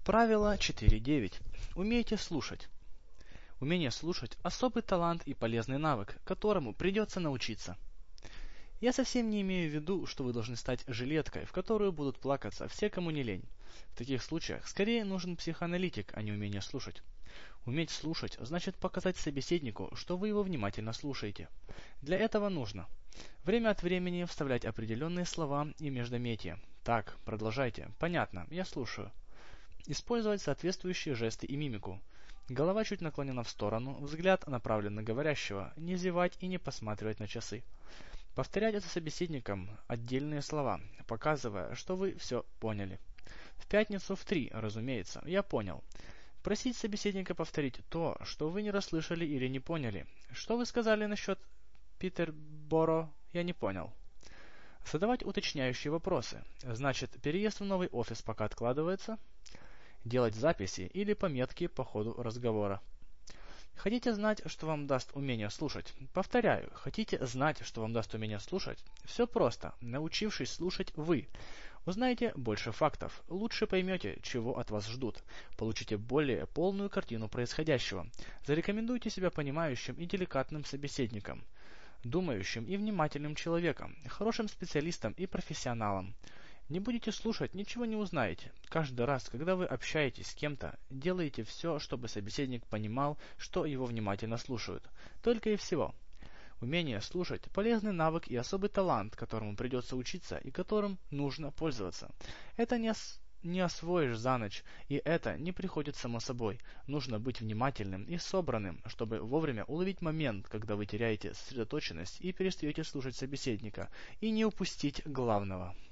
Правило 4.9. Умейте слушать. Умение слушать – особый талант и полезный навык, которому придется научиться. Я совсем не имею в виду, что вы должны стать жилеткой, в которую будут плакаться все, кому не лень. В таких случаях скорее нужен психоаналитик, а не умение слушать. Уметь слушать значит показать собеседнику, что вы его внимательно слушаете. Для этого нужно время от времени вставлять определенные слова и междометия. Так, продолжайте. Понятно, я слушаю. Использовать соответствующие жесты и мимику. Голова чуть наклонена в сторону, взгляд направлен на говорящего, не зевать и не посматривать на часы. Повторять за собеседником отдельные слова, показывая, что вы все поняли. В пятницу в 3, разумеется, я понял. Просить собеседника повторить то, что вы не расслышали или не поняли. Что вы сказали насчет Питерборо, я не понял. Задавать уточняющие вопросы. Значит, переезд в новый офис пока откладывается? Делать записи или пометки по ходу разговора. Хотите знать, что вам даст умение слушать? Повторяю, хотите знать, что вам даст умение слушать? Все просто. Научившись слушать вы, узнаете больше фактов, лучше поймете, чего от вас ждут, получите более полную картину происходящего, зарекомендуйте себя понимающим и деликатным собеседником, думающим и внимательным человеком, хорошим специалистом и профессионалом. Не будете слушать, ничего не узнаете. Каждый раз, когда вы общаетесь с кем-то, делаете все, чтобы собеседник понимал, что его внимательно слушают. Только и всего. Умение слушать – полезный навык и особый талант, которому придется учиться и которым нужно пользоваться. Это не освоишь за ночь, и это не приходит само собой. Нужно быть внимательным и собранным, чтобы вовремя уловить момент, когда вы теряете сосредоточенность и перестаете слушать собеседника, и не упустить главного.